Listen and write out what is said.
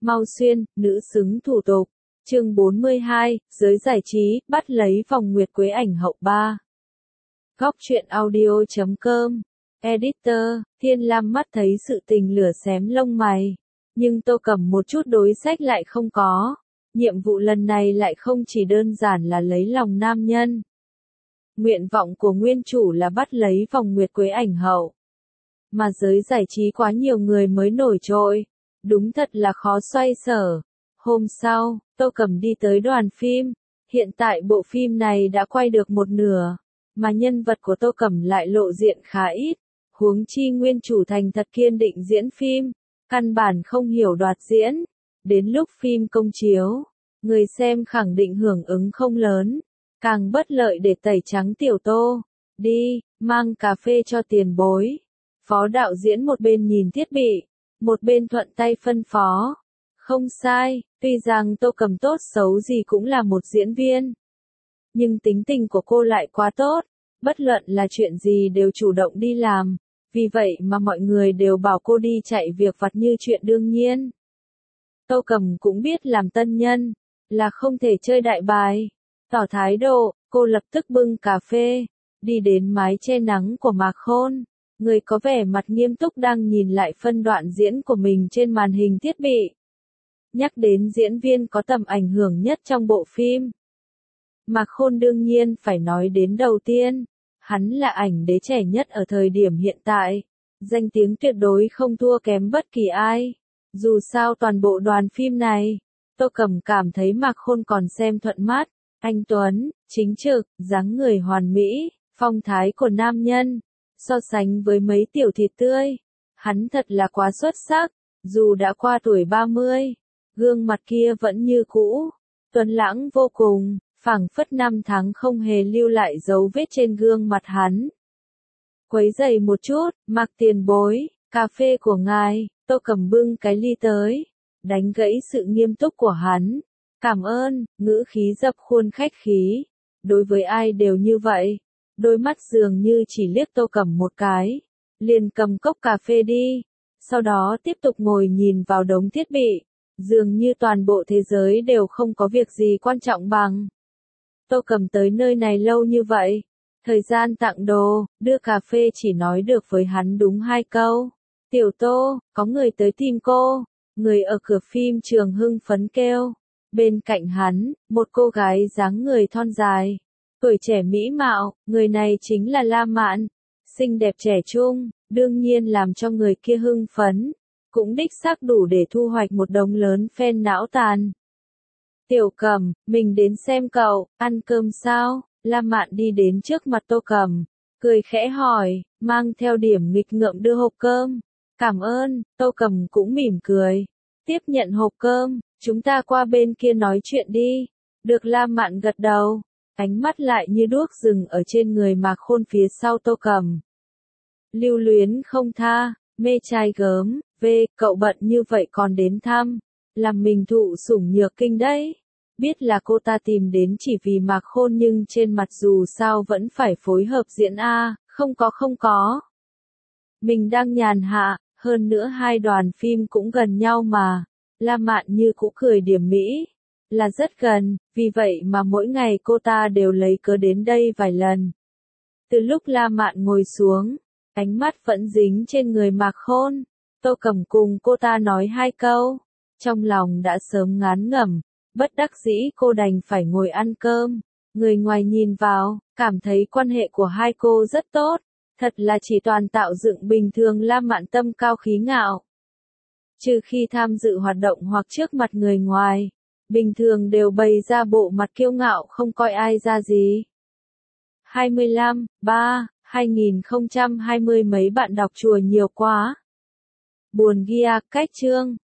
Mau xuyên, nữ xứng thủ tục. Chương 42, giới giải trí, bắt lấy vòng nguyệt quế ảnh hậu 3. Góc truyện audio.com. Editor, Thiên Lam mắt thấy sự tình lửa xém lông mày. Nhưng Tô Cẩm một chút đối sách lại không có. Nhiệm vụ lần này lại không chỉ đơn giản là lấy lòng nam nhân. Nguyện vọng của nguyên chủ là bắt lấy vòng nguyệt quế ảnh hậu. Mà giới giải trí quá nhiều người mới nổi trội. Đúng thật là khó xoay sở. Hôm sau, Tô Cẩm đi tới đoàn phim. Hiện tại bộ phim này đã quay được một nửa. Mà nhân vật của Tô Cẩm lại lộ diện khá ít. Huống chi nguyên chủ thành thật kiên định diễn phim. Căn bản không hiểu đoạt diễn. Đến lúc phim công chiếu, người xem khẳng định hưởng ứng không lớn. Càng bất lợi để tẩy trắng tiểu Tô. Đi, mang cà phê cho tiền bối. Phó đạo diễn một bên nhìn thiết bị, một bên thuận tay phân phó. Không sai, tuy rằng Tô Cẩm tốt xấu gì cũng là một diễn viên. Nhưng tính tình của cô lại quá tốt, bất luận là chuyện gì đều chủ động đi làm. Vì vậy mà mọi người đều bảo cô đi chạy việc vặt như chuyện đương nhiên. Tô Cẩm cũng biết làm tân nhân, là không thể chơi đại bài. Tỏ thái độ, cô lập tức bưng cà phê, đi đến mái che nắng của Mạc Khôn. Người có vẻ mặt nghiêm túc đang nhìn lại phân đoạn diễn của mình trên màn hình thiết bị. Nhắc đến diễn viên có tầm ảnh hưởng nhất trong bộ phim. Mạc Khôn đương nhiên phải nói đến đầu tiên. Hắn là ảnh đế trẻ nhất ở thời điểm hiện tại. Danh tiếng tuyệt đối không thua kém bất kỳ ai. Dù sao toàn bộ đoàn phim này, Tô Cẩm cảm thấy Mạc Khôn còn xem thuận mắt. Anh tuấn, chính trực, dáng người hoàn mỹ, phong thái của nam nhân. So sánh với mấy tiểu thịt tươi, hắn thật là quá xuất sắc. Dù đã qua tuổi 30, gương mặt kia vẫn như cũ, tuấn lãng vô cùng, phảng phất năm tháng không hề lưu lại dấu vết trên gương mặt hắn. Quấy giày một chút, Mạc tiền bối, cà phê của ngài. Tô Cẩm bưng cái ly tới, đánh gãy sự nghiêm túc của hắn. Cảm ơn, ngữ khí dập khuôn khách khí. Đối với ai đều như vậy. Đôi mắt dường như chỉ liếc Tô Cẩm một cái, liền cầm cốc cà phê đi, sau đó tiếp tục ngồi nhìn vào đống thiết bị, dường như toàn bộ thế giới đều không có việc gì quan trọng bằng. Tô Cẩm tới nơi này lâu như vậy, thời gian tặng đồ, đưa cà phê chỉ nói được với hắn đúng 2 câu. Tiểu Tô, có người tới tìm cô. Người ở cửa phim trường hưng phấn kêu. Bên cạnh hắn, một cô gái dáng người thon dài. Tuổi trẻ mỹ mạo, người này chính là La Mạn. Xinh đẹp trẻ trung, đương nhiên làm cho người kia hưng phấn. Cũng đích xác đủ để thu hoạch một đống lớn fan não tàn. Tiểu Cẩm, mình đến xem cậu, ăn cơm sao? La Mạn đi đến trước mặt Tô Cẩm, cười khẽ hỏi, mang theo điểm nghịch ngợm đưa hộp cơm. Cảm ơn, Tô Cẩm cũng mỉm cười. Tiếp nhận hộp cơm, chúng ta qua bên kia nói chuyện đi. Được. La Mạn gật đầu. Ánh mắt lại như đuốc dừng ở trên người Mạc Khôn phía sau Tô Cẩm. Lưu luyến không tha, mê trai gớm, cậu bận như vậy còn đến thăm, làm mình thụ sủng nhược kinh đấy. Biết là cô ta tìm đến chỉ vì Mạc Khôn nhưng trên mặt dù sao vẫn phải phối hợp diễn a, không có. Mình đang nhàn hạ, hơn nữa hai đoàn phim cũng gần nhau mà. La Mạn như cũ cười điểm mỹ. Là rất gần, vì vậy mà mỗi ngày cô ta đều lấy cớ đến đây vài lần. Từ lúc La Mạn ngồi xuống, ánh mắt vẫn dính trên người Mạc Khôn. Tô Cẩm cùng cô ta nói 2 câu. Trong lòng đã sớm ngán ngẩm, bất đắc dĩ cô đành phải ngồi ăn cơm. Người ngoài nhìn vào, cảm thấy quan hệ của hai cô rất tốt. Thật là chỉ toàn tạo dựng bình thường. La Mạn tâm cao khí ngạo. Trừ khi tham dự hoạt động hoặc trước mặt người ngoài. Bình thường đều bày ra bộ mặt kiêu ngạo không coi ai ra gì. 25/3/2020 mấy bạn đọc chùa nhiều quá. Buồn ghi cách chương.